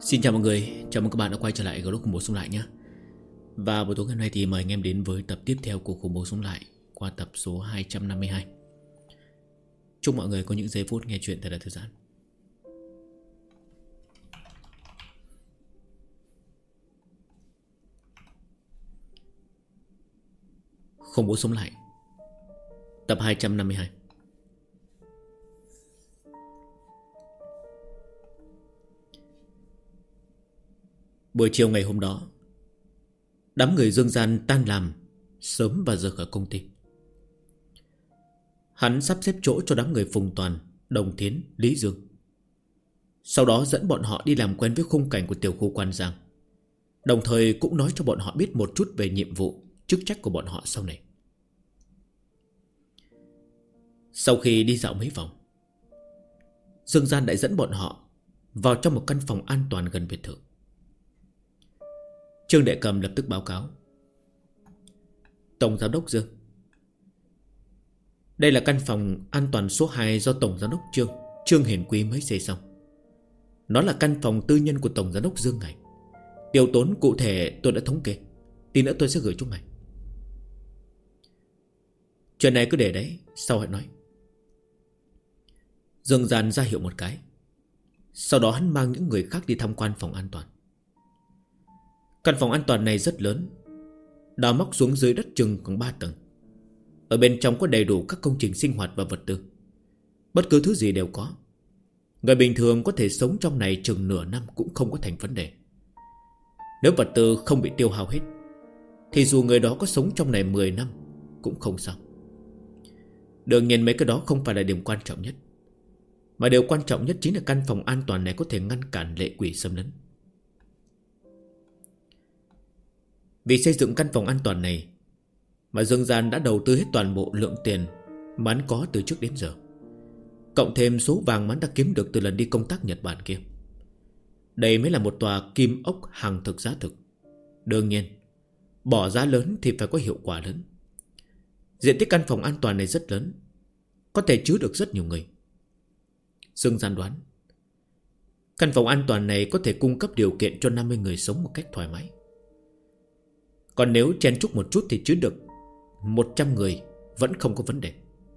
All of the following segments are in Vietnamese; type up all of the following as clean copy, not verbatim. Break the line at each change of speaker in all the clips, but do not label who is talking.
Xin chào mọi người, chào mừng các bạn đã quay trở lại group khủng bố sống lại nhé. Và buổi tối ngày hôm nay thì mời anh em đến với tập tiếp theo của khủng bố sống lại qua tập số 252. Chúc mọi người có những giây phút nghe chuyện thật là thư giãn. Khủng bố sống lại tập 252. Buổi chiều ngày hôm đó, đám người Dương Gian tan làm sớm và rời khỏi công ty. Hắn sắp xếp chỗ cho đám người Phùng Toàn, Đồng Thiến, Lý Dương. Sau đó dẫn bọn họ đi làm quen với khung cảnh của tiểu khu Quan Giang, đồng thời cũng nói cho bọn họ biết một chút về nhiệm vụ, chức trách của bọn họ sau này. Sau khi đi dạo mấy vòng, Dương Gian đã dẫn bọn họ vào trong một căn phòng an toàn gần biệt thự. Trương Đệ Cầm lập tức báo cáo: Tổng Giám đốc Dương, đây là căn phòng an toàn số 2 do Tổng Giám đốc Trương Hiển Quý mới xây xong. Nó là căn phòng tư nhân của Tổng Giám đốc Dương ngài. Tiêu tốn cụ thể tôi đã thống kê, tí nữa tôi sẽ gửi cho ngài. Chuyện này cứ để đấy, sau hãy nói. Dương Gian ra hiệu một cái. Sau đó hắn mang những người khác đi tham quan phòng an toàn. Căn phòng an toàn này rất lớn, đào móc xuống dưới đất chừng khoảng 3 tầng. Ở bên trong có đầy đủ các công trình sinh hoạt và vật tư. Bất cứ thứ gì đều có. Người bình thường có thể sống trong này chừng nửa năm cũng không có thành vấn đề. Nếu vật tư không bị tiêu hao hết thì dù người đó có sống trong này 10 năm cũng không sao. Đương nhiên mấy cái đó không phải là điểm quan trọng nhất, mà điều quan trọng nhất chính là căn phòng an toàn này có thể ngăn cản lệ quỷ xâm lấn. Vì xây dựng căn phòng an toàn này mà Dương Gian đã đầu tư hết toàn bộ lượng tiền mà hắn có từ trước đến giờ, cộng thêm số vàng mà hắn đã kiếm được từ lần đi công tác Nhật Bản kia. Đây mới là một tòa kim ốc hàng thực giá thực. Đương nhiên, bỏ giá lớn thì phải có hiệu quả lớn. Diện tích căn phòng an toàn này rất lớn, có thể chứa được rất nhiều người. Dương Gian đoán căn phòng an toàn này có thể cung cấp điều kiện cho 50 người sống một cách thoải mái. Còn nếu chen chúc một chút thì chứa được 100 người vẫn không có vấn đề.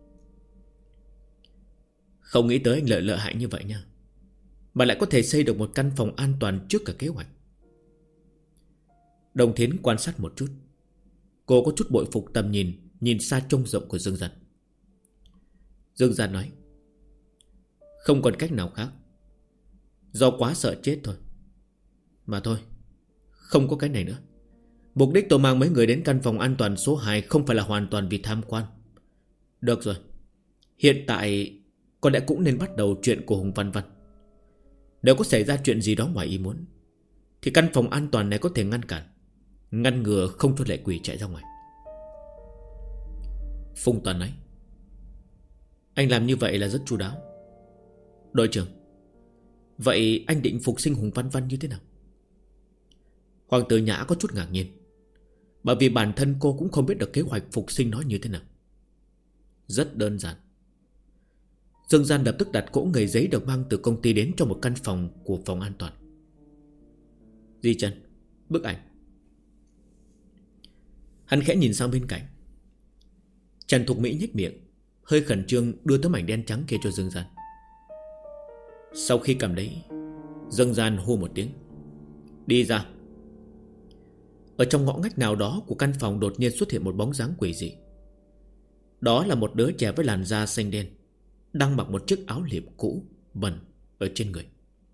Không nghĩ tới anh lợi hại như vậy nha, mà lại có thể xây được một căn phòng an toàn trước cả kế hoạch. Đồng Thiến quan sát một chút. Cô có chút bội phục tầm nhìn xa trông rộng của Dương Gian. Dương Gian nói: Không còn cách nào khác, do quá sợ chết thôi. Mà thôi, không có cái này nữa. Mục đích tôi mang mấy người đến căn phòng an toàn số 2 không phải là hoàn toàn vì tham quan. Được rồi, hiện tại có lẽ cũng nên bắt đầu chuyện của Hùng Văn Văn. Nếu có xảy ra chuyện gì đó ngoài ý muốn thì căn phòng an toàn này có thể ngăn cản, ngăn ngừa không cho lệ quỷ chạy ra ngoài. Phùng Toàn nói: Anh làm như vậy là rất chu đáo. Đội trưởng, vậy anh định phục sinh Hùng Văn Văn như thế nào? Hoàng tử Nhã có chút ngạc nhiên, bởi vì bản thân cô cũng không biết được kế hoạch phục sinh nó như thế nào. Rất đơn giản. Dương Gian lập tức đặt cỗ người giấy được mang từ công ty đến cho một căn phòng của phòng an toàn. Di Trần, bức ảnh. Hắn khẽ nhìn sang bên cạnh. Trần Thục Mỹ nhếch miệng, hơi khẩn trương đưa tấm ảnh đen trắng kia cho Dương Gian. Sau khi cầm lấy, Dương Gian hô một tiếng: Đi ra. Ở trong ngõ ngách nào đó của căn phòng đột nhiên xuất hiện một bóng dáng quỷ dị. Đó là một đứa trẻ với làn da xanh đen, đang mặc một chiếc áo liệm cũ bẩn ở trên người.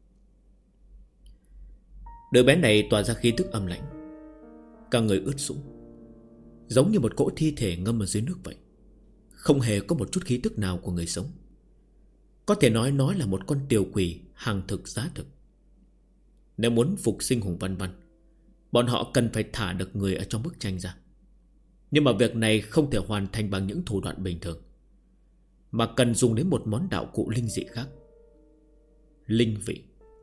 Đứa bé này tỏa ra khí tức âm lãnh, cả người ướt sũng, giống như một cỗ thi thể ngâm ở dưới nước vậy. Không hề có một chút khí tức nào của người sống. Có thể nói nó là một con tiểu quỷ hàng thực giá thực. Nếu muốn phục sinh Hùng Văn Văn, bọn họ cần phải thả được người ở trong bức tranh ra. Nhưng mà việc này không thể hoàn thành bằng những thủ đoạn bình thường, mà cần dùng đến một món đạo cụ linh dị khác: linh vị.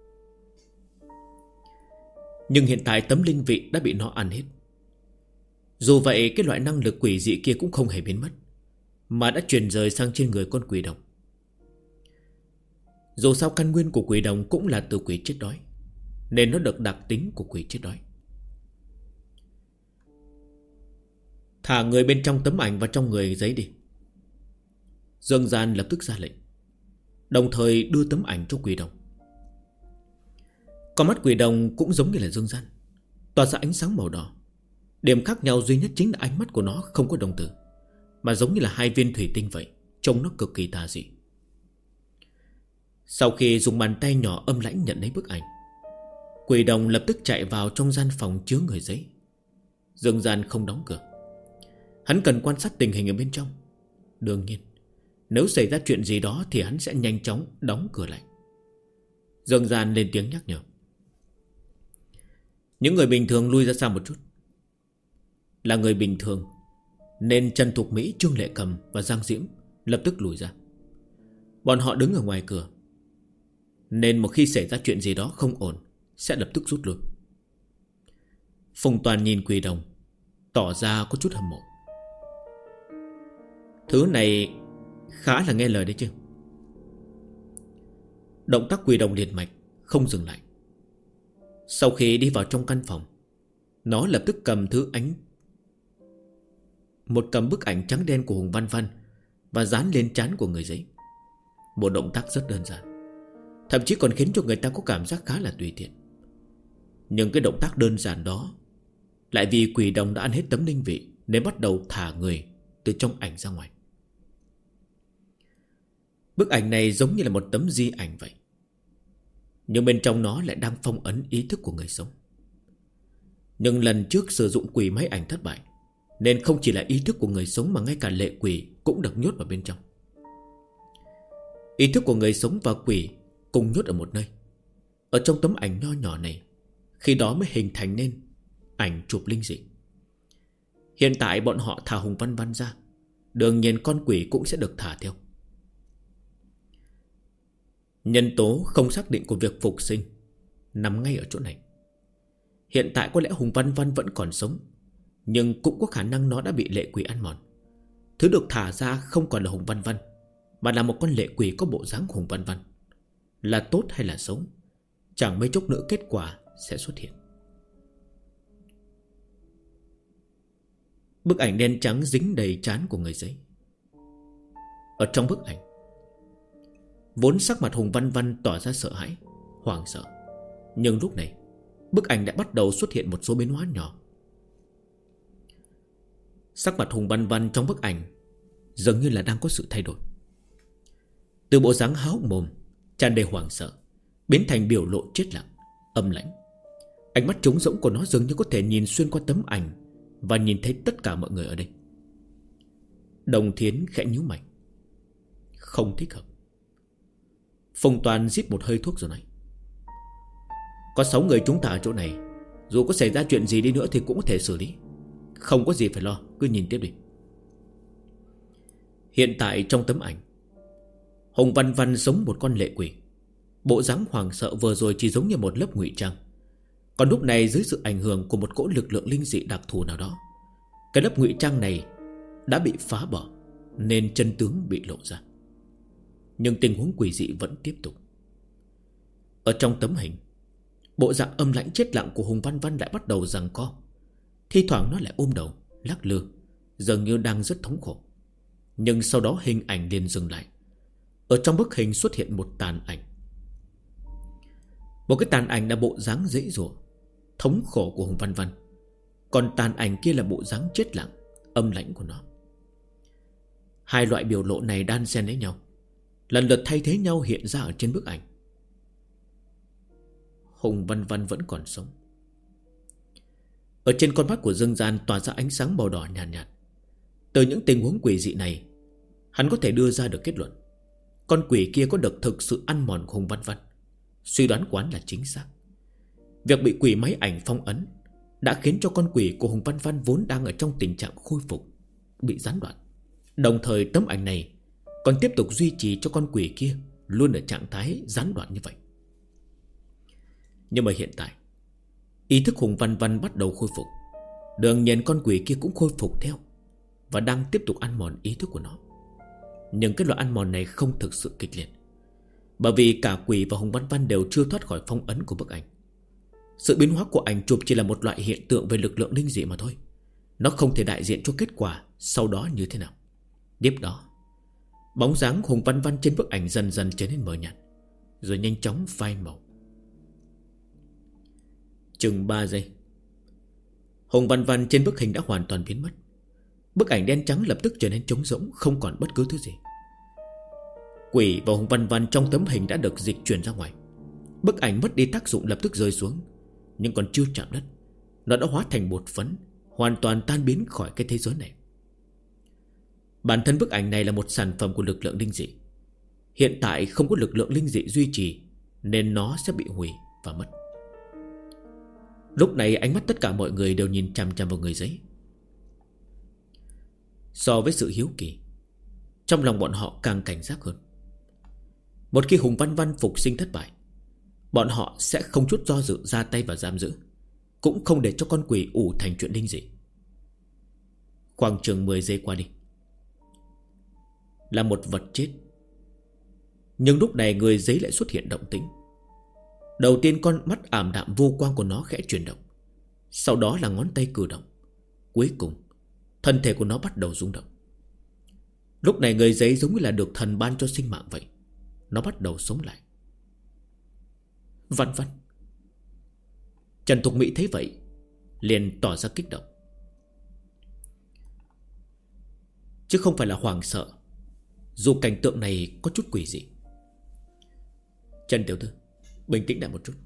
Nhưng hiện tại tấm linh vị đã bị nó ăn hết. Dù vậy, cái loại năng lực quỷ dị kia cũng không hề biến mất, mà đã chuyển rời sang trên người con quỷ đồng. Dù sao căn nguyên của quỷ đồng cũng là từ quỷ chết đói. nên nó được đặc tính của quỷ chết đói. Thả người bên trong tấm ảnh vào trong người giấy đi. Dương Gian lập tức ra lệnh, đồng thời đưa tấm ảnh cho quỷ đồng. Con mắt quỷ đồng cũng giống như là Dương Gian, tỏa ra ánh sáng màu đỏ. Điểm khác nhau duy nhất chính là ánh mắt của nó không có đồng tử, mà giống như là hai viên thủy tinh vậy, trông nó cực kỳ tà dị. Sau khi dùng bàn tay nhỏ âm lãnh nhận lấy bức ảnh, quỷ đồng lập tức chạy vào trong gian phòng chứa người giấy. Dương Gian không đóng cửa. Hắn cần quan sát tình hình ở bên trong. Đương nhiên, nếu xảy ra chuyện gì đó thì hắn sẽ nhanh chóng đóng cửa lại. Dương Gian lên tiếng nhắc nhở. Những người bình thường lui ra xa một chút. Là người bình thường nên Trần Thục Mỹ, Trương Lệ Cầm và Giang Diễm lập tức lùi ra. Bọn họ đứng ở ngoài cửa, nên một khi xảy ra chuyện gì đó không ổn sẽ lập tức rút lui. Phùng Toàn nhìn quỷ đồng, tỏ ra có chút hâm mộ. Thứ này khá là nghe lời đấy chứ. Động tác quỷ đồng liền mạch, không dừng lại. Sau khi đi vào trong căn phòng, nó lập tức cầm cầm bức ảnh trắng đen của Hùng Văn Văn và dán lên trán của người giấy. Một động tác rất đơn giản, thậm chí còn khiến cho người ta có cảm giác khá là tùy tiện. Nhưng cái động tác đơn giản đó lại vì quỷ đồng đã ăn hết tấm linh vị nên bắt đầu thả người từ trong ảnh ra ngoài. Bức ảnh này giống như là một tấm di ảnh vậy, nhưng bên trong nó lại đang phong ấn ý thức của người sống. Nhưng lần trước sử dụng quỷ máy ảnh thất bại, nên không chỉ là ý thức của người sống mà ngay cả lệ quỷ cũng được nhốt vào bên trong. Ý thức của người sống và quỷ cùng nhốt ở một nơi. Ở trong tấm ảnh nho nhỏ này, khi đó mới hình thành nên ảnh chụp linh dị. Hiện tại bọn họ thả Hùng Văn Văn ra, đương nhiên con quỷ cũng sẽ được thả theo. Nhân tố không xác định của việc phục sinh nằm ngay ở chỗ này. Hiện tại có lẽ Hùng Văn Văn vẫn còn sống, nhưng cũng có khả năng nó đã bị lệ quỷ ăn mòn. Thứ được thả ra không còn là Hùng Văn Văn, mà là một con lệ quỷ có bộ dáng Hùng Văn Văn. Là tốt hay là xấu, chẳng mấy chốc nữa kết quả sẽ xuất hiện. Bức ảnh đen trắng dính đầy trán của người giấy. Ở trong bức ảnh, vốn sắc mặt Hùng Văn Văn tỏ ra sợ hãi, hoảng sợ, nhưng lúc này bức ảnh đã bắt đầu xuất hiện một số biến hóa nhỏ. Sắc mặt Hùng Văn Văn trong bức ảnh dường như là đang có sự thay đổi. Từ bộ dáng há hốc mồm tràn đầy hoảng sợ biến thành biểu lộ chết lặng, âm lãnh. Ánh mắt trống rỗng của nó dường như có thể nhìn xuyên qua tấm ảnh và nhìn thấy tất cả mọi người ở đây. Đồng Thiến khẽ nhíu mày. Không thích hợp. Phùng Toàn rít một hơi thuốc rồi nói. Có 6 người chúng ta ở chỗ này, dù có xảy ra chuyện gì đi nữa thì cũng có thể xử lý. Không có gì phải lo, cứ nhìn tiếp đi. Hiện tại trong tấm ảnh, Hùng Văn Văn giống một con lệ quỷ. Bộ dáng hoảng sợ vừa rồi chỉ giống như một lớp ngụy trang. Còn lúc này dưới sự ảnh hưởng của một cỗ lực lượng linh dị đặc thù nào đó, cái lớp ngụy trang này đã bị phá bỏ, nên chân tướng bị lộ ra. Nhưng tình huống quỷ dị vẫn tiếp tục. Ở trong tấm hình, bộ dạng âm lãnh chết lặng của Hùng Văn Văn lại bắt đầu giằng co. Thi thoảng nó lại ôm đầu, lắc lư, dường như đang rất thống khổ. Nhưng sau đó hình ảnh liền dừng lại. Ở trong bức hình xuất hiện một tàn ảnh. Một cái tàn ảnh là bộ dáng dễ dụa, thống khổ của Hùng Văn Văn. Còn tàn ảnh kia là bộ dáng chết lặng, âm lãnh của nó. Hai loại biểu lộ này đan xen lấy nhau, lần lượt thay thế nhau hiện ra ở trên bức ảnh. Hùng Văn Văn vẫn còn sống. Ở trên con mắt của Dương Gian tỏa ra ánh sáng màu đỏ nhàn nhạt. Từ những tình huống quỷ dị này, hắn có thể đưa ra được kết luận con quỷ kia có được thực sự ăn mòn Hùng Văn Văn. Suy đoán của hắn là chính xác. Việc bị quỷ máy ảnh phong ấn đã khiến cho con quỷ của Hùng Văn Văn vốn đang ở trong tình trạng khôi phục bị gián đoạn. Đồng thời tấm ảnh này còn tiếp tục duy trì cho con quỷ kia luôn ở trạng thái gián đoạn như vậy. Nhưng mà hiện tại, ý thức Hùng Văn Văn bắt đầu khôi phục. Đương nhiên con quỷ kia cũng khôi phục theo và đang tiếp tục ăn mòn ý thức của nó. Nhưng cái loại ăn mòn này không thực sự kịch liệt, bởi vì cả quỷ và Hùng Văn Văn đều chưa thoát khỏi phong ấn của bức ảnh. Sự biến hóa của ảnh chụp chỉ là một loại hiện tượng về lực lượng linh dị mà thôi. Nó không thể đại diện cho kết quả sau đó như thế nào. Tiếp đó, bóng dáng Hùng Văn Văn trên bức ảnh dần dần trở nên mờ nhạt, rồi nhanh chóng phai màu. Chừng 3 giây, Hùng Văn Văn trên bức hình đã hoàn toàn biến mất. Bức ảnh đen trắng lập tức trở nên trống rỗng, không còn bất cứ thứ gì. Quỷ và Hùng Văn Văn trong tấm hình đã được dịch chuyển ra ngoài. Bức ảnh mất đi tác dụng lập tức rơi xuống, nhưng còn chưa chạm đất, nó đã hóa thành bột phấn, hoàn toàn tan biến khỏi cái thế giới này. Bản thân bức ảnh này là một sản phẩm của lực lượng linh dị. Hiện tại không có lực lượng linh dị duy trì, nên nó sẽ bị hủy và mất. Lúc này ánh mắt tất cả mọi người đều nhìn chằm chằm vào người giấy. So với sự hiếu kỳ, trong lòng bọn họ càng cảnh giác hơn. Một khi Hùng Văn Văn phục sinh thất bại, bọn họ sẽ không chút do dự ra tay và giam giữ, cũng không để cho con quỷ ủ thành chuyện linh dị. Khoảng chừng 10 giây qua đi, là một vật chết. Nhưng lúc này người giấy lại xuất hiện động tĩnh. Đầu tiên con mắt ảm đạm vô quang của nó khẽ chuyển động, sau đó là ngón tay cử động. Cuối cùng thân thể của nó bắt đầu rung động. Lúc này người giấy giống như là được thần ban cho sinh mạng vậy. Nó bắt đầu sống lại. Văn Văn. Trần Thục Mỹ thấy vậy liền tỏ ra kích động, chứ không phải là hoảng sợ, dù cảnh tượng này có chút quỷ dị. Trần tiểu thư, bình tĩnh lại một chút.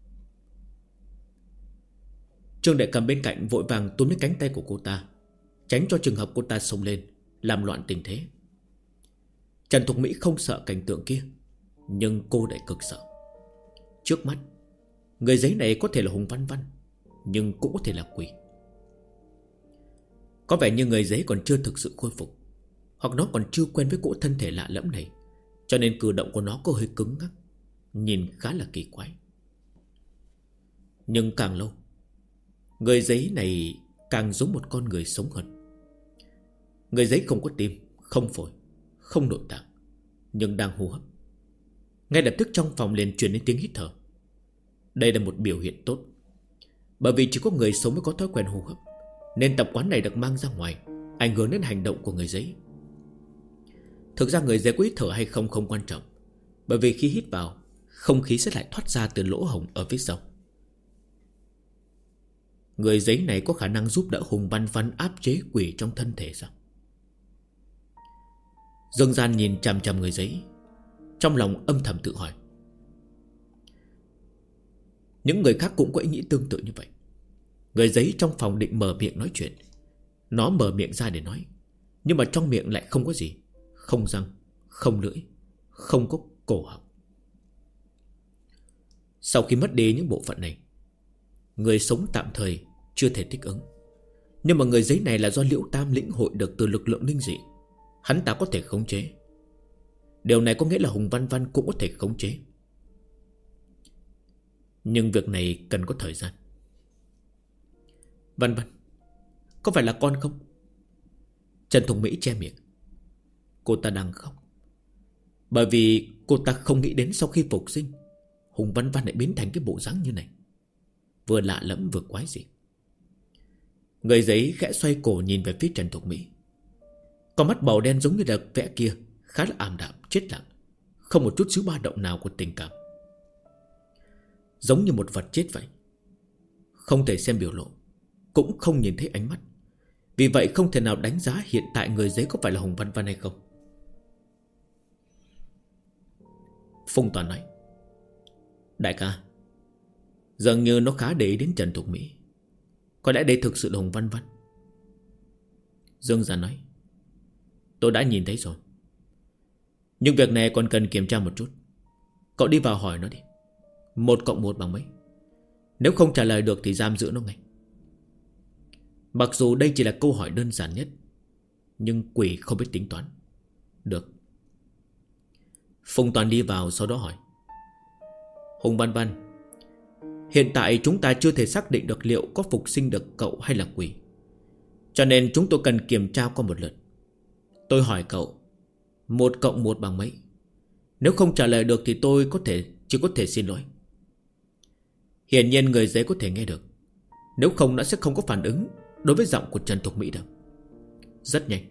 Trương Đại Cầm bên cạnh vội vàng túm lấy cánh tay của cô ta, tránh cho trường hợp cô ta xông lên làm loạn tình thế. Trần Thục Mỹ không sợ cảnh tượng kia, nhưng cô lại cực sợ. Trước mắt, người giấy này có thể là Hùng Văn Văn, nhưng cũng có thể là quỷ. Có vẻ như người giấy còn chưa thực sự khôi phục, hoặc nó còn chưa quen với cỗ thân thể lạ lẫm này, cho nên cử động của nó có hơi cứng ngắc, nhìn khá là kỳ quái. Nhưng càng lâu, người giấy này càng giống một con người sống hơn. Người giấy không có tim, không phổi, không nội tạng, nhưng đang hô hấp. Ngay lập tức trong phòng liền truyền đến tiếng hít thở. Đây là một biểu hiện tốt, bởi vì chỉ có người sống mới có thói quen hô hấp, nên tập quán này được mang ra ngoài, ảnh hưởng đến hành động của người giấy. Thực ra người giấy có hít thở hay không không quan trọng, bởi vì khi hít vào, không khí sẽ lại thoát ra từ lỗ hổng ở phía sau. Người giấy này có khả năng giúp đỡ Hùng Văn Văn áp chế quỷ trong thân thể sao? Dương Gian nhìn chằm chằm người giấy, trong lòng âm thầm tự hỏi. Những người khác cũng có ý nghĩ tương tự như vậy. Người giấy trong phòng định mở miệng nói chuyện. Nó mở miệng ra để nói, nhưng mà trong miệng lại không có gì. Không răng, không lưỡi, không có cổ họng. Sau khi mất đi những bộ phận này, người sống tạm thời chưa thể thích ứng. Nhưng mà người giấy này là do Liễu Tam lĩnh hội được từ lực lượng linh dị, hắn ta có thể khống chế. Điều này có nghĩa là Hùng Văn Văn cũng có thể khống chế. Nhưng việc này cần có thời gian. Văn Văn, có phải là con không? Trần Thục Mỹ che miệng. Cô ta đang khóc, bởi vì cô ta không nghĩ đến sau khi phục sinh, Hùng Văn Văn lại biến thành cái bộ dáng như này, vừa lạ lẫm vừa quái dị. Người giấy khẽ xoay cổ nhìn về phía Trần Thục Mỹ. Con mắt màu đen giống như là vẽ kia, khá là ảm đạm, chết lặng, không một chút xíu ba động nào của tình cảm, giống như một vật chết vậy. Không thể xem biểu lộ, cũng không nhìn thấy ánh mắt. Vì vậy không thể nào đánh giá hiện tại người giấy có phải là Hùng Văn Văn hay không. Phùng Toàn nói, đại ca, dường như nó khá để ý đến Trần Thục Mỹ. Có lẽ đây thực sự là Hùng Văn Văn. Dương Gia nói, tôi đã nhìn thấy rồi, nhưng việc này còn cần kiểm tra một chút. Cậu đi vào hỏi nó đi, 1+1 bằng mấy? Nếu không trả lời được thì giam giữ nó ngay. Mặc dù đây chỉ là câu hỏi đơn giản nhất, nhưng quỷ không biết tính toán. Được. Phùng Toàn đi vào, sau đó hỏi, Hùng Văn Văn, hiện tại chúng ta chưa thể xác định được liệu có phục sinh được cậu hay là quỷ, cho nên chúng tôi cần kiểm tra qua một lượt. Tôi hỏi cậu, 1+1 bằng mấy? Nếu không trả lời được thì tôi chỉ có thể xin lỗi. Hiển nhiên người giấy có thể nghe được, nếu không nó sẽ không có phản ứng đối với giọng của Trần Thục Mỹ đâu. Rất nhanh,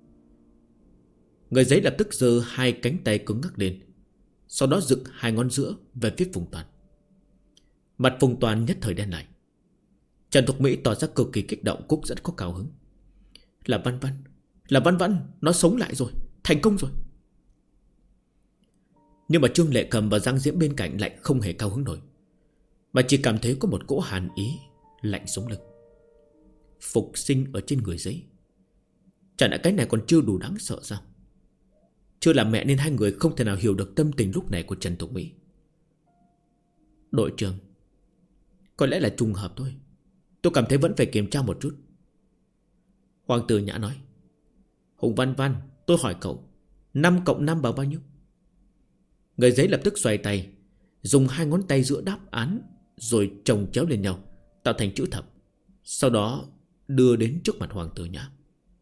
người giấy lập tức giơ hai cánh tay cứng ngắc lên, sau đó dựng hai ngón giữa về phía Phùng Toàn. Mặt Phùng Toàn nhất thời đen lại. Trần Thục Mỹ tỏ ra cực kỳ kích động, cũng rất có cao hứng. Là Văn Văn, là Văn Văn, nó sống lại rồi, thành công rồi. Nhưng mà Trương Lệ Cầm và Giang Diễm bên cạnh lại không hề cao hứng nổi, mà chỉ cảm thấy có một cỗ hàn ý lạnh sống lưng. Phục sinh ở trên người giấy, chẳng lẽ cái này còn chưa đủ đáng sợ sao? Chưa làm mẹ nên hai người không thể nào hiểu được tâm tình lúc này của Trần Thục Mỹ. Đội trưởng, có lẽ là trùng hợp thôi, tôi cảm thấy vẫn phải kiểm tra một chút. Hoàng tử Nhã nói. Hùng Văn Văn, tôi hỏi cậu, 5 cộng 5 bằng bao nhiêu? Người giấy lập tức xoay tay, dùng hai ngón tay giữa đáp án rồi chồng chéo lên nhau tạo thành chữ thập, sau đó đưa đến trước mặt Hoàng tử Nhã.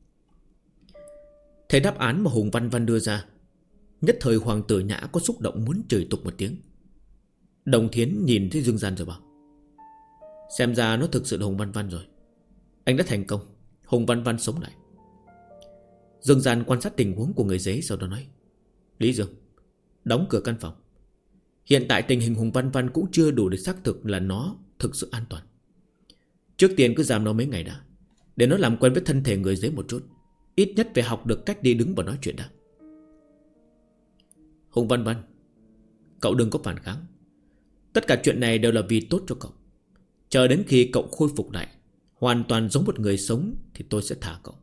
Thấy đáp án mà Hùng Văn Văn đưa ra, nhất thời Hoàng tử Nhã có xúc động muốn chửi tục một tiếng. Đồng Thiến nhìn thấy Dương Gian rồi bảo, xem ra nó thực sự là Hùng Văn Văn rồi. Anh đã thành công, Hùng Văn Văn sống lại. Dương Gian quan sát tình huống của người giấy, sau đó nói, Lý Dương, đóng cửa căn phòng. Hiện tại tình hình Hùng Văn Văn cũng chưa đủ để xác thực là nó thực sự an toàn. Trước tiên cứ giam nó mấy ngày đã, để nó làm quen với thân thể người giấy một chút, ít nhất phải học được cách đi đứng và nói chuyện đã. Hùng Văn Văn, cậu đừng có phản kháng. Tất cả chuyện này đều là vì tốt cho cậu. Chờ đến khi cậu khôi phục lại, hoàn toàn giống một người sống, thì tôi sẽ thả cậu.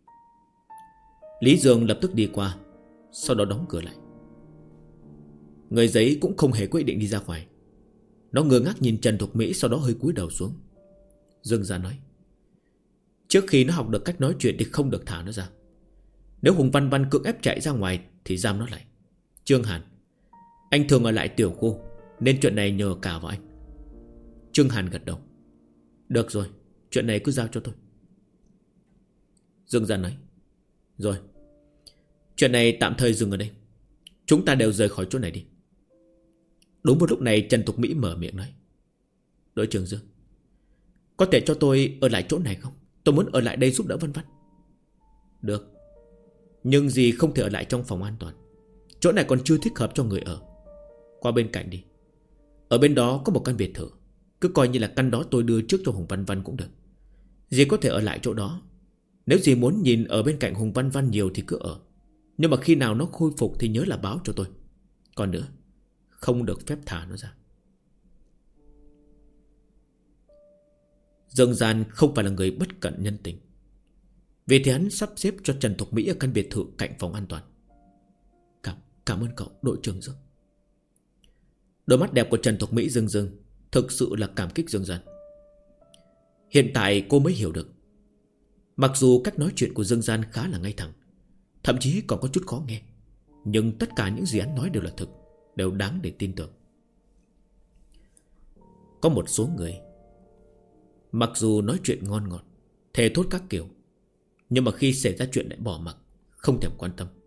Lý Dương lập tức đi qua, sau đó đóng cửa lại. Người giấy cũng không hề quyết định đi ra ngoài. Nó ngơ ngác nhìn Trần Thục Mỹ, sau đó hơi cúi đầu xuống. Dương Gia nói, trước khi nó học được cách nói chuyện thì không được thả nó ra. Nếu Hùng Văn Văn cưỡng ép chạy ra ngoài thì giam nó lại. Trương Hàn, anh thường ở lại tiểu khu, nên chuyện này nhờ cả vào anh. Trương Hàn gật đầu. Được rồi, chuyện này cứ giao cho tôi. Dương Gia nói, rồi, chuyện này tạm thời dừng ở đây, chúng ta đều rời khỏi chỗ này đi. Đúng một lúc này Trần Thục Mỹ mở miệng nói, đội trưởng Dương, có thể cho tôi ở lại chỗ này không? Tôi muốn ở lại đây giúp đỡ Văn Văn. Được, nhưng dì không thể ở lại trong phòng an toàn. Chỗ này còn chưa thích hợp cho người ở. Qua bên cạnh đi. Ở bên đó có một căn biệt thự, cứ coi như là căn đó tôi đưa trước cho Hùng Văn Văn cũng được. Dì có thể ở lại chỗ đó. Nếu dì muốn nhìn ở bên cạnh Hùng Văn Văn nhiều thì cứ ở, nhưng mà khi nào nó khôi phục thì nhớ là báo cho tôi. Còn nữa, không được phép thả nó ra. Dương Gian không phải là người bất cẩn nhân tình, vì thế hắn sắp xếp cho Trần Thục Mỹ ở căn biệt thự cạnh phòng an toàn. Cảm ơn cậu, đội trưởng Dương. Đôi mắt đẹp của Trần Thục Mỹ rưng rưng, thực sự là cảm kích Dương Gian. Hiện tại cô mới hiểu được, mặc dù cách nói chuyện của Dương Gian khá là ngay thẳng, thậm chí còn có chút khó nghe, nhưng tất cả những gì hắn nói đều là thực, đều đáng để tin tưởng. Có một số người, mặc dù nói chuyện ngon ngọt, thề thốt các kiểu, nhưng mà khi xảy ra chuyện lại bỏ mặc, không thèm quan tâm.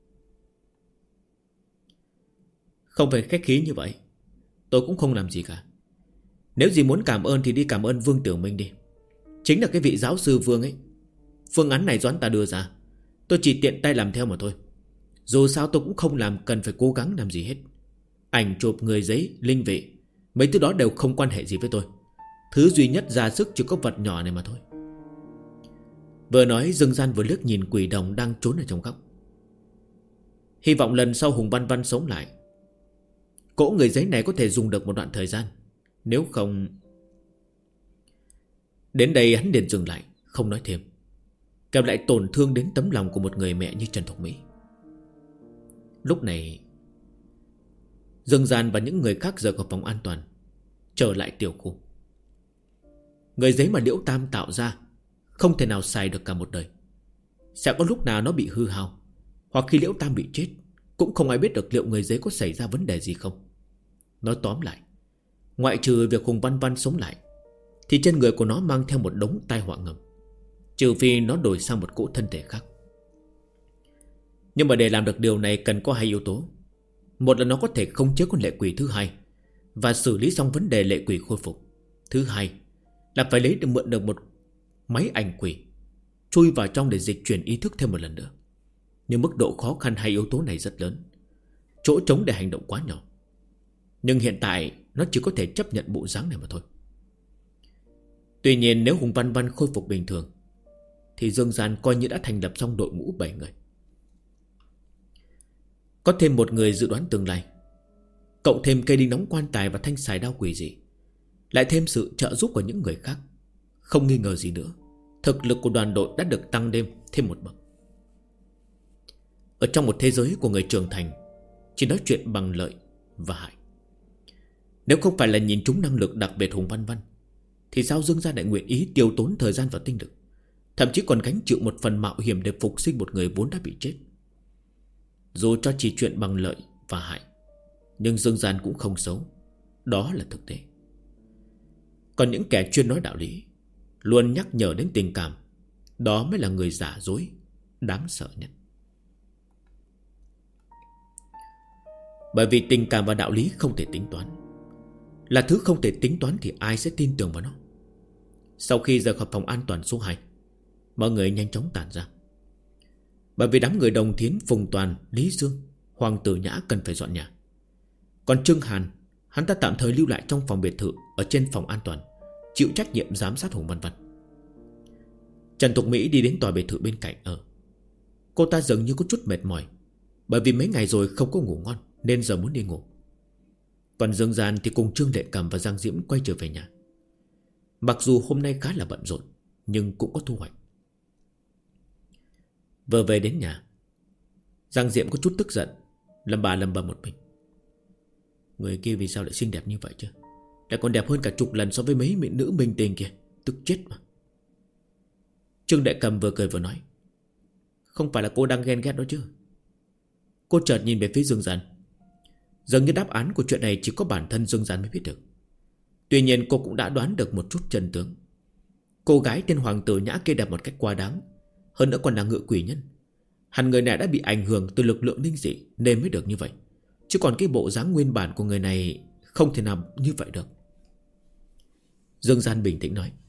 Không phải khách khí như vậy, tôi cũng không làm gì cả. Nếu gì muốn cảm ơn thì đi cảm ơn Vương Tiểu Minh đi. Chính là cái vị giáo sư Vương ấy. Phương án này do anh ta đưa ra, tôi chỉ tiện tay làm theo mà thôi. Dù sao tôi cũng không làm cần phải cố gắng làm gì hết. Ảnh chụp, người giấy, linh vị, mấy thứ đó đều không quan hệ gì với tôi. Thứ duy nhất ra sức chỉ có vật nhỏ này mà thôi. Vừa nói Dương Gian vừa liếc nhìn quỷ đồng đang trốn ở trong góc. Hy vọng lần sau Hùng Văn Văn sống lại, cỗ người giấy này có thể dùng được một đoạn thời gian. Nếu không... Đến đây hắn liền dừng lại, không nói thêm, kèm lại tổn thương đến tấm lòng của một người mẹ như Trần Thục Mỹ. Lúc này Dương Gian và những người khác rời khỏi phòng an toàn, trở lại tiểu khu. Người giấy mà Liễu Tam tạo ra không thể nào xài được cả một đời. Sẽ có lúc nào nó bị hư hao, hoặc khi Liễu Tam bị chết, cũng không ai biết được liệu người giấy có xảy ra vấn đề gì không. Nói tóm lại, ngoại trừ việc Hùng Văn Văn sống lại, thì trên người của nó mang theo một đống tai họa ngầm, trừ phi nó đổi sang một cỗ thân thể khác. Nhưng mà để làm được điều này cần có hai yếu tố. Một là nó có thể khống chế con lệ quỷ thứ hai, và xử lý xong vấn đề lệ quỷ khôi phục. Thứ hai là phải mượn được một máy ảnh quỷ, chui vào trong để dịch chuyển ý thức thêm một lần nữa. Nhưng mức độ khó khăn hai yếu tố này rất lớn, chỗ trống để hành động quá nhỏ. Nhưng hiện tại nó chỉ có thể chấp nhận bộ dáng này mà thôi. Tuy nhiên nếu Hùng Văn Văn khôi phục bình thường thì Dương Gian coi như đã thành lập xong đội ngũ 7 người. Có thêm một người dự đoán tương lai, cộng thêm cây đinh đóng quan tài và thanh xài đao quỷ dị, lại thêm sự trợ giúp của những người khác, không nghi ngờ gì nữa, thực lực của đoàn đội đã được tăng thêm một bậc. Ở trong một thế giới của người trưởng thành, chỉ nói chuyện bằng lợi và hại. Nếu không phải là nhìn trúng năng lực đặc biệt Hùng Văn Văn, thì sao Dương Gia lại nguyện ý tiêu tốn thời gian và tinh lực, thậm chí còn gánh chịu một phần mạo hiểm để phục sinh một người vốn đã bị chết. Dù cho chỉ chuyện bằng lợi và hại, nhưng Dương Gian cũng không xấu. Đó là thực tế. Còn những kẻ chuyên nói đạo lý, luôn nhắc nhở đến tình cảm, đó mới là người giả dối đáng sợ nhất. Bởi vì tình cảm và đạo lý không thể tính toán. Là thứ không thể tính toán thì ai sẽ tin tưởng vào nó. Sau khi rời khỏi phòng an toàn số 2, mọi người nhanh chóng tản ra. Bởi vì đám người Đồng Thiến, Phùng Toàn, Lý Dương, Hoàng Tử Nhã cần phải dọn nhà. Còn Trương Hàn, hắn ta tạm thời lưu lại trong phòng biệt thự ở trên phòng an toàn, chịu trách nhiệm giám sát Hùng Văn Văn. Trần Thục Mỹ đi đến tòa biệt thự bên cạnh ở. Cô ta dường như có chút mệt mỏi, bởi vì mấy ngày rồi không có ngủ ngon, nên giờ muốn đi ngủ. Còn Dương Gian thì cùng Trương Lệ Cầm và Giang Diễm quay trở về nhà. Mặc dù hôm nay khá là bận rộn, nhưng cũng có thu hoạch. Vừa về đến nhà, Giang Diễm có chút tức giận, lầm bầm một mình. Người kia vì sao lại xinh đẹp như vậy chứ? Lại còn đẹp hơn cả chục lần so với mấy mỹ nữ minh tinh kia. Tức chết mà. Trương Đại Cầm vừa cười vừa nói, không phải là cô đang ghen ghét đó chứ? Cô chợt nhìn về phía Dương Gian. Dường như đáp án của chuyện này chỉ có bản thân Dương Gian mới biết được. Tuy nhiên cô cũng đã đoán được một chút chân tướng. Cô gái tên Hoàng Tử Nhã kia đẹp một cách quá đáng, hơn nữa còn là ngự quỷ nhân. Hẳn người này đã bị ảnh hưởng từ lực lượng linh dị nên mới được như vậy. Chứ còn cái bộ dáng nguyên bản của người này không thể nào như vậy được. Dương Gian bình tĩnh nói,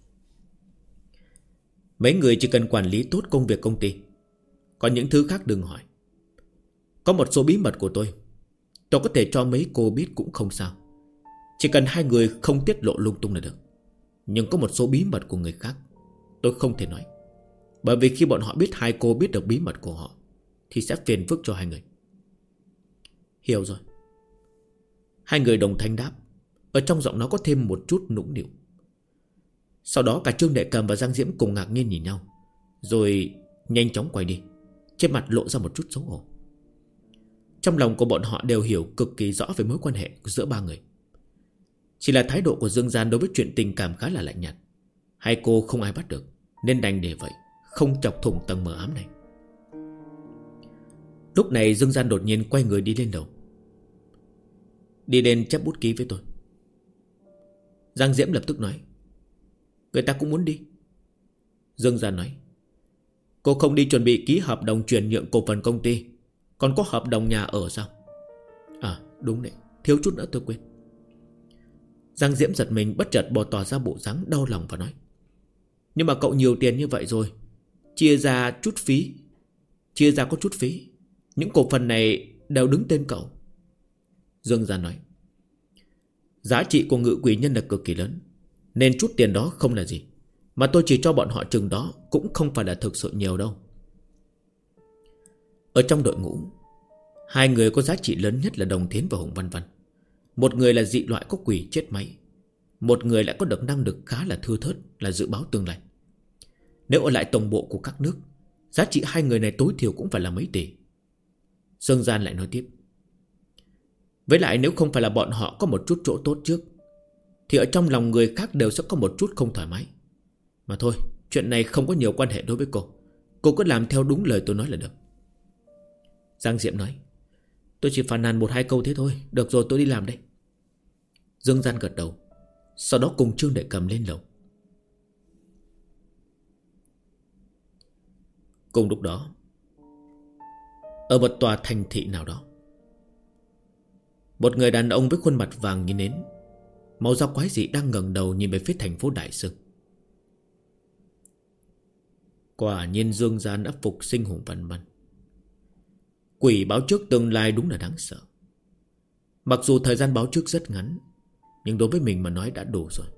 mấy người chỉ cần quản lý tốt công việc công ty, còn những thứ khác đừng hỏi. Có một số bí mật của tôi có thể cho mấy cô biết cũng không sao. Chỉ cần hai người không tiết lộ lung tung là được. Nhưng có một số bí mật của người khác tôi không thể nói, bởi vì khi bọn họ biết hai cô biết được bí mật của họ thì sẽ phiền phức cho hai người. Hiểu rồi. Hai người đồng thanh đáp. Ở trong giọng nó có thêm một chút nũng nịu. Sau đó cả Trương Đệ Cầm và Giang Diễm cùng ngạc nhiên nhìn nhau, rồi nhanh chóng quay đi, trên mặt lộ ra một chút xấu hổ. Trong lòng của bọn họ đều hiểu cực kỳ rõ về mối quan hệ giữa ba người. Chỉ là thái độ của Dương Gian đối với chuyện tình cảm khá là lạnh nhạt. Hai cô không ai bắt được, nên đành để vậy, không chọc thủng tầng mờ ám này. Lúc này Dương Gian đột nhiên quay người đi lên lầu. Đi lên chép bút ký với tôi. Giang Diễm lập tức nói, người ta cũng muốn đi. Dương Gian nói, cô không đi chuẩn bị ký hợp đồng chuyển nhượng cổ phần công ty, còn có hợp đồng nhà ở sao? À đúng đấy, thiếu chút nữa tôi quên. Giang Diễm giật mình, bất chợt bò tỏ ra bộ dáng đau lòng và nói, nhưng mà cậu nhiều tiền như vậy rồi, chia ra chút phí. Chia ra có chút phí. Những cổ phần này đều đứng tên cậu. Dương Gian nói, giá trị của ngự quỷ nhân là cực kỳ lớn, nên chút tiền đó không là gì. Mà tôi chỉ cho bọn họ chừng đó cũng không phải là thực sự nhiều đâu. Ở trong đội ngũ, hai người có giá trị lớn nhất là Đồng Thiến và Hùng Văn Văn. Một người là dị loại có quỷ chết máy, một người lại có được năng lực khá là thưa thớt là dự báo tương lai. Nếu ở lại tổng bộ của các nước, giá trị hai người này tối thiểu cũng phải là mấy tỷ. Dương Gian lại nói tiếp, với lại nếu không phải là bọn họ có một chút chỗ tốt trước, thì ở trong lòng người khác đều sẽ có một chút không thoải mái. Mà thôi, chuyện này không có nhiều quan hệ đối với cô. Cô cứ làm theo đúng lời tôi nói là được. Giang Diệm nói, tôi chỉ phàn nàn một hai câu thế thôi. Được rồi, tôi đi làm đây. Dương Gian gật đầu, sau đó cùng Trương Đại Cầm lên lầu. Cùng lúc đó, ở một tòa thành thị nào đó, Một người đàn ông với khuôn mặt vàng như nến, màu da quái dị, đang ngẩng đầu nhìn về phía thành phố Đại Sương. Quả nhiên dương gian đã phục sinh Hùng Văn Văn. Quỷ báo trước tương lai đúng là đáng sợ. Mặc dù thời gian báo trước rất ngắn, nhưng đối với mình mà nói đã đủ rồi.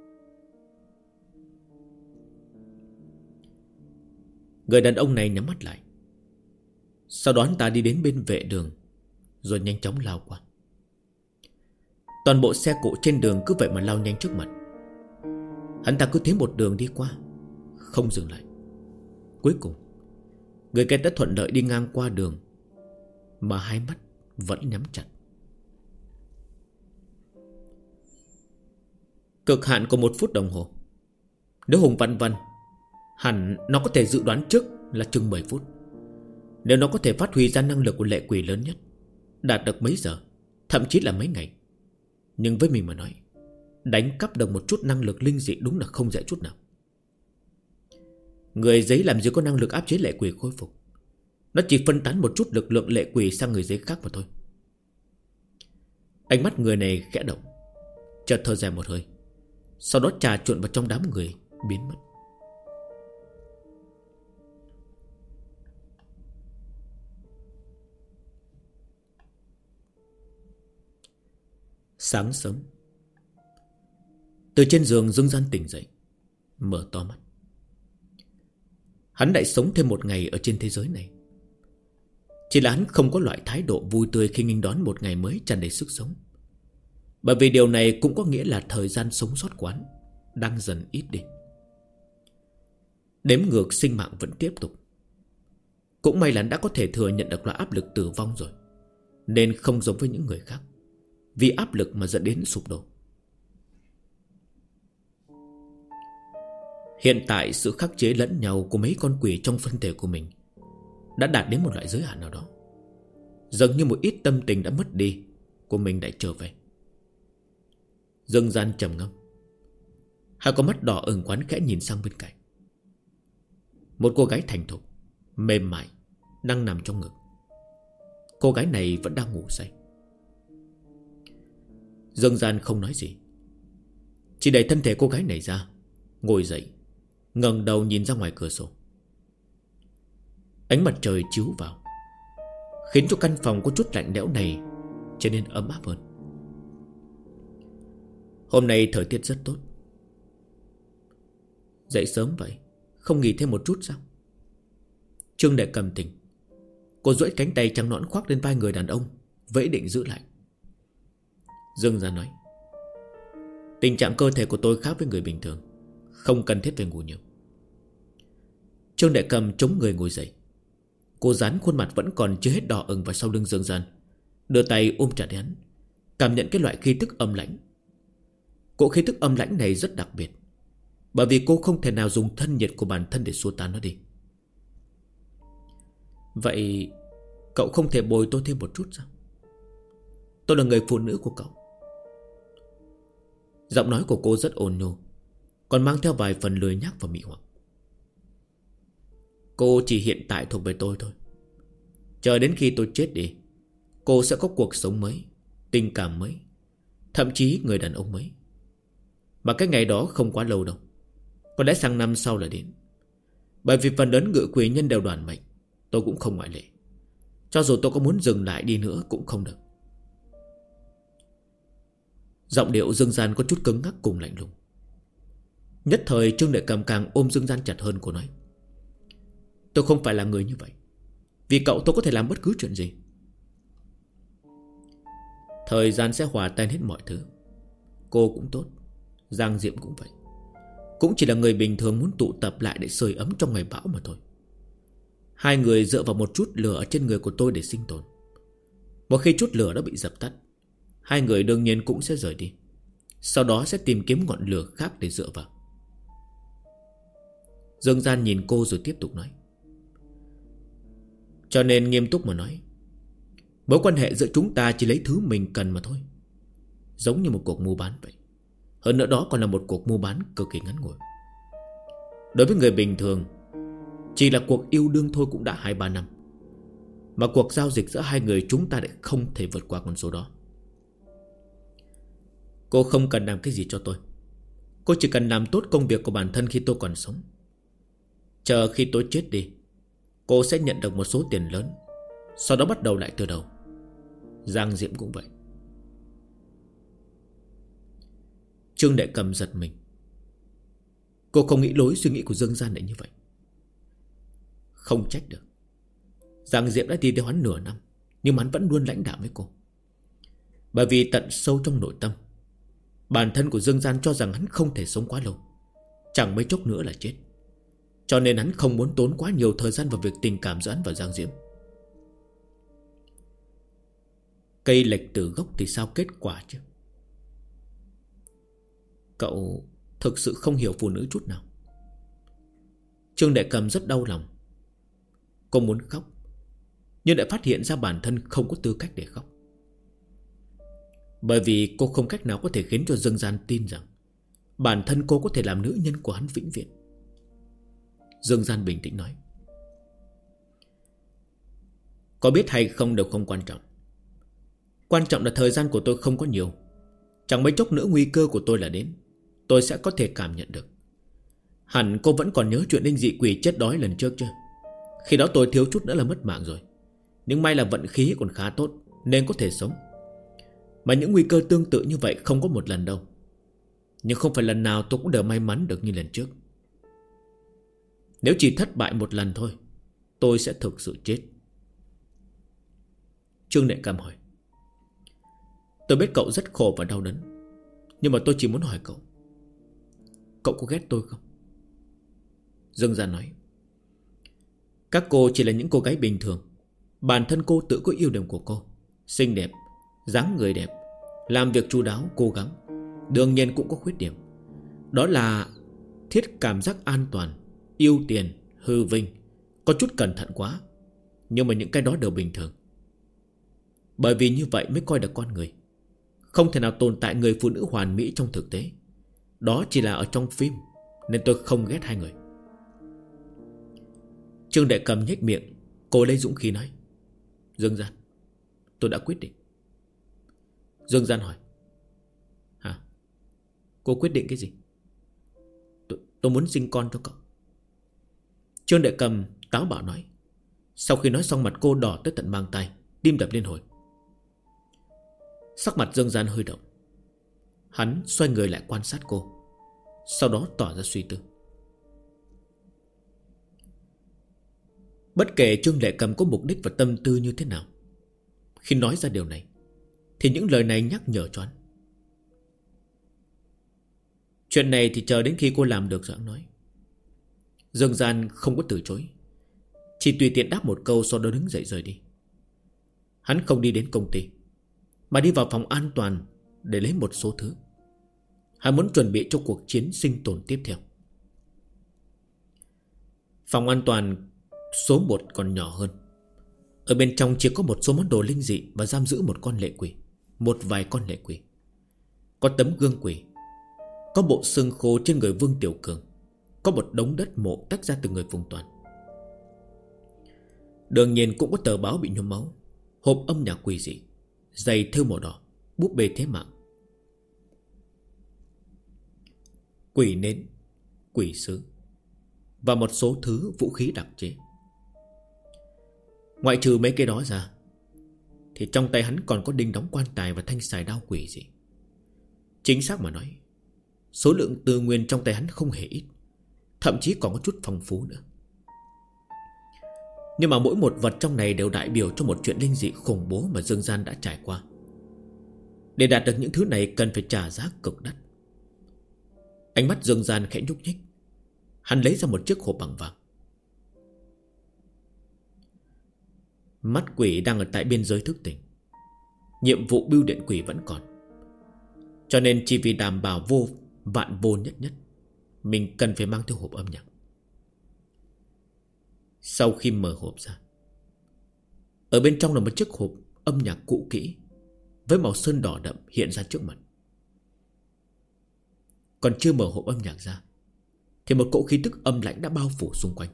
Người đàn ông này nhắm mắt lại. Sau đó anh ta đi đến bên vệ đường, rồi nhanh chóng lao qua. Toàn bộ xe cộ trên đường cứ vậy mà lao nhanh trước mặt. Hắn ta cứ thế một đường đi qua, không dừng lại. Cuối cùng người kia đã thuận lợi đi ngang qua đường, mà hai mắt vẫn nhắm chặt. Cực hạn của 1 phút đồng hồ. Nếu Hùng Văn Văn, hẳn nó có thể dự đoán trước là chừng 10 phút. Nếu nó có thể phát huy ra năng lực của lệ quỷ lớn nhất, đạt được mấy giờ, thậm chí là mấy ngày. Nhưng với mình mà nói, đánh cắp được một chút năng lực linh dị đúng là không dễ chút nào. Người giấy làm gì có năng lực áp chế lệ quỷ khôi phục. Nó chỉ phân tán một chút lực lượng lệ quỷ sang người giấy khác mà thôi. Ánh mắt người này khẽ động, chợt thở dài một hơi, sau đó trà trộn vào trong đám người, biến mất. Sáng sớm, từ trên giường Dương Gian tỉnh dậy, mở to mắt. Hắn lại sống thêm một ngày ở trên thế giới này. Chỉ là hắn không có loại thái độ vui tươi khi nghênh đón một ngày mới tràn đầy sức sống. Bởi vì điều này cũng có nghĩa là thời gian sống sót của hắn đang dần ít đi. Đếm ngược sinh mạng vẫn tiếp tục. Cũng may là hắn đã có thể thừa nhận được loại áp lực tử vong rồi, nên không giống với những người khác, vì áp lực mà dẫn đến sụp đổ. Hiện tại sự khắc chế lẫn nhau của mấy con quỷ trong phân thể của mình đã đạt đến một loại giới hạn nào đó. Dường như một ít tâm tình đã mất đi của mình lại trở về. Dương Gian trầm ngâm, hai con mắt đỏ ửng quán khẽ nhìn sang bên cạnh. Một cô gái thành thục, mềm mại đang nằm trong ngực. Cô gái này vẫn đang ngủ say. Dương Gian không nói gì, chỉ đẩy thân thể cô gái này ra, ngồi dậy, ngẩng đầu nhìn ra ngoài cửa sổ. Ánh mặt trời chiếu vào, khiến cho căn phòng có chút lạnh lẽo này trở nên ấm áp hơn. Hôm nay thời tiết rất tốt. Dậy sớm vậy, không nghỉ thêm một chút sao? Trương Đệ Cầm tỉnh. Cô duỗi cánh tay trắng nõn khoác lên vai người đàn ông, vẫy định giữ lại. Dương Gian nói, tình trạng cơ thể của tôi khác với người bình thường, không cần thiết phải ngủ nhiều. Trương Đệ Cầm chống người ngồi dậy. Cô dán khuôn mặt vẫn còn chưa hết đỏ ửng vào sau lưng Dương Gian, đưa tay ôm chặt hắn, cảm nhận cái loại khí tức âm lãnh. Cỗ khí tức âm lãnh này rất đặc biệt, bởi vì cô không thể nào dùng thân nhiệt của bản thân để xua tan nó đi. Vậy cậu không thể bồi tôi thêm một chút sao? Tôi là người phụ nữ của cậu. Giọng nói của cô rất ôn nhu, còn mang theo vài phần lười nhác và mị hoặc. Cô chỉ hiện tại thuộc về tôi thôi. Chờ đến khi tôi chết đi, cô sẽ có cuộc sống mới, tình cảm mới, thậm chí người đàn ông mới. Mà cái ngày đó không quá lâu đâu, có lẽ sang năm sau là đến. Bởi vì phần lớn ngự quỷ nhân đều đoàn mệnh, tôi cũng không ngoại lệ. Cho dù tôi có muốn dừng lại đi nữa cũng không được. Giọng điệu Dương Gian có chút cứng ngắc cùng lạnh lùng. Nhất thời Trương Đệ Cầm càng ôm Dương Gian chặt hơn. Cô nói, tôi không phải là người như vậy. Vì cậu tôi có thể làm bất cứ chuyện gì. Thời gian sẽ hòa tan hết mọi thứ. Cô cũng tốt, Giang Diệm cũng vậy. Cũng chỉ là người bình thường muốn tụ tập lại để sưởi ấm trong ngày bão mà thôi. Hai người dựa vào một chút lửa ở trên người của tôi để sinh tồn. Một khi chút lửa đã bị dập tắt, hai người đương nhiên cũng sẽ rời đi. Sau đó sẽ tìm kiếm ngọn lửa khác để dựa vào. Dương Gian nhìn cô rồi tiếp tục nói, cho nên nghiêm túc mà nói, mối quan hệ giữa chúng ta chỉ lấy thứ mình cần mà thôi. Giống như một cuộc mua bán vậy. Hơn nữa đó còn là một cuộc mua bán cực kỳ ngắn ngủi. Đối với người bình thường, chỉ là cuộc yêu đương thôi cũng đã 2-3 năm. Mà cuộc giao dịch giữa hai người chúng ta lại không thể vượt qua con số đó. Cô không cần làm cái gì cho tôi. Cô chỉ cần làm tốt công việc của bản thân khi tôi còn sống. Chờ khi tôi chết đi, cô sẽ nhận được một số tiền lớn, sau đó bắt đầu lại từ đầu. Giang Diễm cũng vậy. Trương Đại Cầm giật mình. Cô không nghĩ lối suy nghĩ của Dương Gian lại như vậy. Không trách được. Giang Diễm đã đi theo hắn nửa năm, nhưng hắn vẫn luôn lãnh đạm với cô. Bởi vì tận sâu trong nội tâm, bản thân của Dương Gian cho rằng hắn không thể sống quá lâu, chẳng mấy chốc nữa là chết. Cho nên hắn không muốn tốn quá nhiều thời gian vào việc tình cảm giữa hắn và Giang Diễm. Cây lệch từ gốc thì sao kết quả chứ? Cậu thực sự không hiểu phụ nữ chút nào. Trương Đại Cầm rất đau lòng. Cô muốn khóc, nhưng lại phát hiện ra bản thân không có tư cách để khóc. Bởi vì cô không cách nào có thể khiến cho Dương Gian tin rằng bản thân cô có thể làm nữ nhân của hắn vĩnh viễn. Dương Gian bình tĩnh nói: có biết hay không đều không quan trọng. Quan trọng là thời gian của tôi không có nhiều. Chẳng mấy chốc nữa nguy cơ của tôi là đến. Tôi sẽ có thể cảm nhận được. Hẳn cô vẫn còn nhớ chuyện linh dị quỷ chết đói lần trước chứ? Khi đó tôi thiếu chút nữa là mất mạng rồi. Nhưng may là vận khí còn khá tốt nên có thể sống. Mà những nguy cơ tương tự như vậy không có một lần đâu. Nhưng không phải lần nào tôi cũng đều may mắn được như lần trước. Nếu chỉ thất bại một lần thôi, tôi sẽ thực sự chết. Trương Đại Cầm hỏi: tôi biết cậu rất khổ và đau đớn, nhưng mà tôi chỉ muốn hỏi cậu, cậu có ghét tôi không? Dương Gian nói: các cô chỉ là những cô gái bình thường. Bản thân cô tự có ưu điểm của cô. Xinh đẹp, dáng người đẹp, làm việc chu đáo, cố gắng. Đương nhiên cũng có khuyết điểm. Đó là thiết cảm giác an toàn, yêu tiền, hư vinh, có chút cẩn thận quá. Nhưng mà những cái đó đều bình thường. Bởi vì như vậy mới coi được con người. Không thể nào tồn tại người phụ nữ hoàn mỹ trong thực tế. Đó chỉ là ở trong phim. Nên tôi không ghét hai người. Trương Đại Cầm nhếch miệng. Cô lấy dũng khí nói: Dương Gian, tôi đã quyết định. Dương Gian hỏi: hả? Cô quyết định cái gì? Tôi muốn sinh con cho cậu. Trương Đại Cầm táo bạo nói. Sau khi nói xong mặt cô đỏ tới tận mang tay, tim đập liên hồi. Sắc mặt Dương Gian hơi động. Hắn xoay người lại quan sát cô, sau đó tỏ ra suy tư. Bất kể Trương Đại Cầm có mục đích và tâm tư như thế nào, khi nói ra điều này thì những lời này nhắc nhở cho hắn. Chuyện này thì chờ đến khi cô làm được rồi hắn nói. Dương Gian không có từ chối, chỉ tùy tiện đáp một câu, sau đó đứng dậy rời đi. Hắn không đi đến công ty, mà đi vào phòng an toàn để lấy một số thứ. Hắn muốn chuẩn bị cho cuộc chiến sinh tồn tiếp theo. Phòng an toàn số 1 còn nhỏ hơn. Ở bên trong chỉ có một số món đồ linh dị và giam giữ một con lệ quỷ, một vài con lệ quỷ. Có tấm gương quỷ, có bộ xương khô trên người Vương Tiểu Cường, có một đống đất mộ tách ra từ người Phùng Toàn. Đương nhiên cũng có tờ báo bị nhuốm máu, hộp âm nhạc quỷ dị, giày thêu màu đỏ, búp bê thế mạng, quỷ nến, quỷ sứ và một số thứ vũ khí đặc chế. Ngoại trừ mấy cái đó ra thì trong tay hắn còn có đinh đóng quan tài và thanh xài đao quỷ dị. Chính xác mà nói, số lượng tư nguyên trong tay hắn không hề ít, thậm chí còn có chút phong phú nữa. Nhưng mà mỗi một vật trong này đều đại biểu cho một chuyện linh dị khủng bố mà Dương Gian đã trải qua. Để đạt được những thứ này cần phải trả giá cực đắt. Ánh mắt Dương Gian khẽ nhúc nhích. Hắn lấy ra một chiếc hộp bằng vàng. Mắt quỷ đang ở tại biên giới thức tỉnh. Nhiệm vụ bưu điện quỷ vẫn còn. Cho nên chỉ vì đảm bảo vạn vô nhất nhất, mình cần phải mang theo hộp âm nhạc. Sau khi mở hộp ra, ở bên trong là một chiếc hộp âm nhạc cũ kỹ với màu sơn đỏ đậm hiện ra trước mặt. Còn chưa mở hộp âm nhạc ra thì một cỗ khí tức âm lãnh đã bao phủ xung quanh.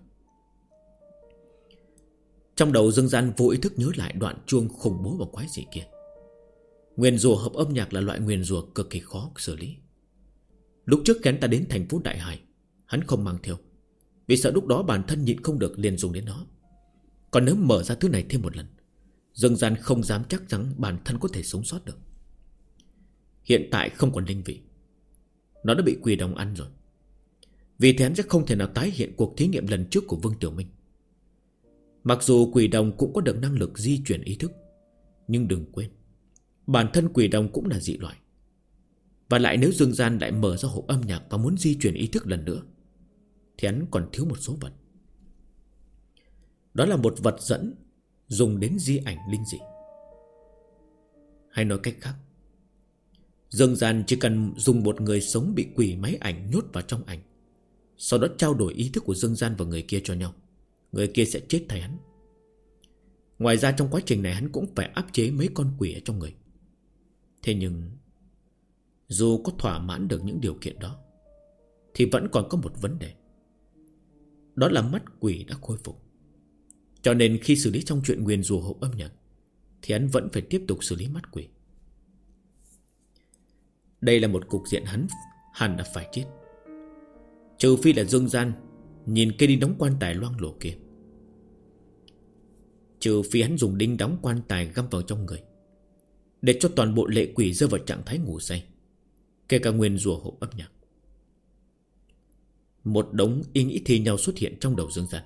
Trong đầu Dương Gian vô ý thức nhớ lại đoạn chuông khủng bố và quái dị kia. Nguyền rủa hợp âm nhạc là loại nguyền rủa cực kỳ khó xử lý. Lúc trước khi hắn ta đến thành phố Đại Hải, hắn không mang theo, vì sợ lúc đó bản thân nhịn không được liền dùng đến nó. Còn nếu mở ra thứ này thêm một lần, Dương Gian không dám chắc rằng bản thân có thể sống sót được. Hiện tại không còn linh vị, nó đã bị quỷ đồng ăn rồi. Vì thế hắn sẽ không thể nào tái hiện cuộc thí nghiệm lần trước của Vương Tiểu Minh. Mặc dù quỷ đồng cũng có được năng lực di chuyển ý thức, nhưng đừng quên, bản thân quỷ đồng cũng là dị loại. Và lại nếu Dương Gian lại mở ra hộp âm nhạc và muốn di chuyển ý thức lần nữa, thì hắn còn thiếu một số vật. Đó là một vật dẫn dùng đến di ảnh linh dị. Hay nói cách khác, Dương Gian chỉ cần dùng một người sống bị quỷ máy ảnh nhốt vào trong ảnh, sau đó trao đổi ý thức của Dương Gian và người kia cho nhau, người kia sẽ chết thay hắn. Ngoài ra trong quá trình này hắn cũng phải áp chế mấy con quỷ ở trong người. Thế nhưng dù có thỏa mãn được những điều kiện đó, thì vẫn còn có một vấn đề. Đó là mắt quỷ đã khôi phục. Cho nên khi xử lý trong chuyện nguyền rủa hộp âm nhạc, thì hắn vẫn phải tiếp tục xử lý mắt quỷ. Đây là một cục diện hắn đã phải chết. Trừ phi là Dương Gian nhìn cây đinh đóng quan tài loang lổ kia. Trừ phi hắn dùng đinh đóng quan tài găm vào trong người, để cho toàn bộ lệ quỷ rơi vào trạng thái ngủ say, kể cả nguyền rủa hộp âm nhạc. Một đống ý nghĩ thi nhau xuất hiện trong đầu Dương Gian.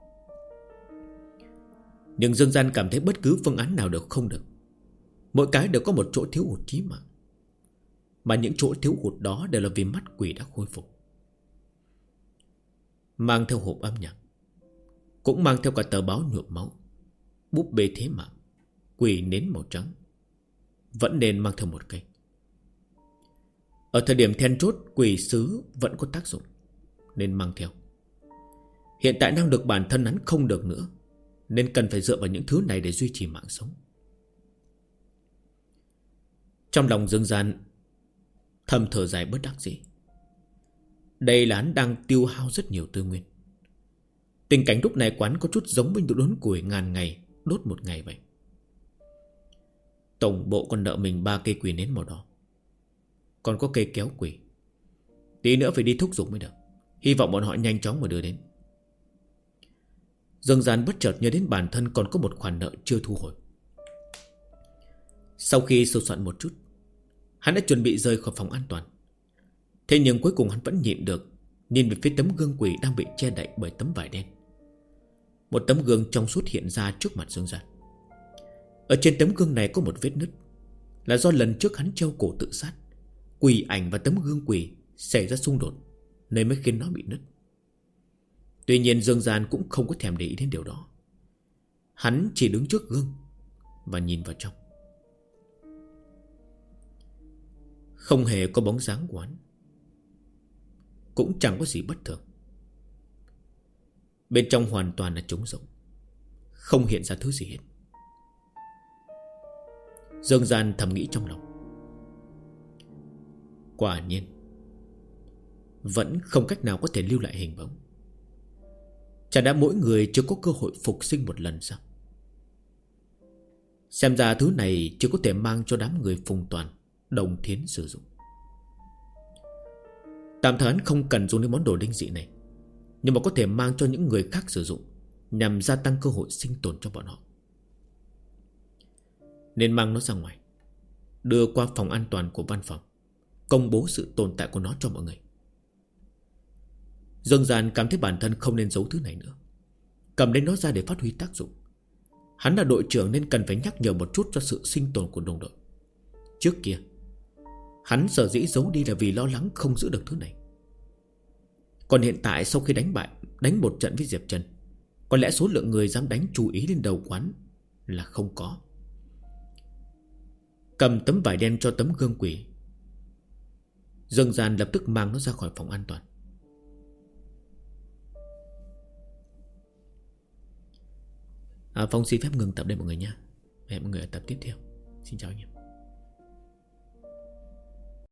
Nhưng Dương Gian cảm thấy bất cứ phương án nào đều không được. Mỗi cái đều có một chỗ thiếu hụt chí mạng, mà những chỗ thiếu hụt đó đều là vì mắt quỷ đã khôi phục. Mang theo hộp âm nhạc, cũng mang theo cả tờ báo nhuộm máu, búp bê thế mạng, quỷ nến màu trắng. Vẫn nên mang theo một cây. Ở thời điểm then chốt, quỷ sứ vẫn có tác dụng, nên mang theo. Hiện tại năng lực bản thân hắn không được nữa, nên cần phải dựa vào những thứ này để duy trì mạng sống. Trong lòng Dương Gian thầm thở dài bất đắc dĩ. Đây là hắn đang tiêu hao rất nhiều tư nguyên. Tình cảnh lúc này quán có chút giống với đốn củi ngàn ngày đốt một ngày vậy. Tổng bộ còn nợ mình 3 cây quỷ nến màu đỏ, còn có cây kéo quỷ. Tí nữa phải đi thúc giục mới được. Hy vọng bọn họ nhanh chóng mà đưa đến. Dương Gian bất chợt nhớ đến bản thân còn có một khoản nợ chưa thu hồi. Sau khi sửa soạn một chút, hắn đã chuẩn bị rời khỏi phòng an toàn. Thế nhưng cuối cùng hắn vẫn nhịn được, nhìn về phía tấm gương quỷ đang bị che đậy bởi tấm vải đen. Một tấm gương trong suốt hiện ra trước mặt Dương Gian. Ở trên tấm gương này có một vết nứt, là do lần trước hắn treo cổ tự sát, quỷ ảnh và tấm gương quỷ xảy ra xung đột, nên mới khiến nó bị nứt. Tuy nhiên Dương Gian cũng không có thèm để ý đến điều đó. Hắn chỉ đứng trước gương và nhìn vào trong. Không hề có bóng dáng của hắn, cũng chẳng có gì bất thường. Bên trong hoàn toàn là trống rỗng, không hiện ra thứ gì hết. Dương Gian thầm nghĩ trong lòng. Quả nhiên vẫn không cách nào có thể lưu lại hình bóng. Chả đã mỗi người chưa có cơ hội phục sinh một lần sao? Xem ra thứ này chưa có thể mang cho đám người Phùng Toàn, Đồng Thiến sử dụng. Tạm thời hắn không cần dùng đến món đồ linh dị này, nhưng mà có thể mang cho những người khác sử dụng, nhằm gia tăng cơ hội sinh tồn cho bọn họ. Nên mang nó ra ngoài, đưa qua phòng an toàn của văn phòng, công bố sự tồn tại của nó cho mọi người. Dương Gian cảm thấy bản thân không nên giấu thứ này nữa, cầm lấy nó ra để phát huy tác dụng. Hắn là đội trưởng nên cần phải nhắc nhở một chút cho sự sinh tồn của đồng đội. Trước kia hắn sở dĩ giấu đi là vì lo lắng không giữ được thứ này. Còn hiện tại sau khi đánh một trận với Diệp Trần, có lẽ số lượng người dám đánh chú ý lên đầu quán là không có. Cầm tấm vải đen cho tấm gương quỷ, Dương Gian lập tức mang nó ra khỏi phòng an toàn. Phong xin phép ngừng tập đây mọi người nha. Hẹn mọi người ở tập tiếp theo. Xin chào anh em.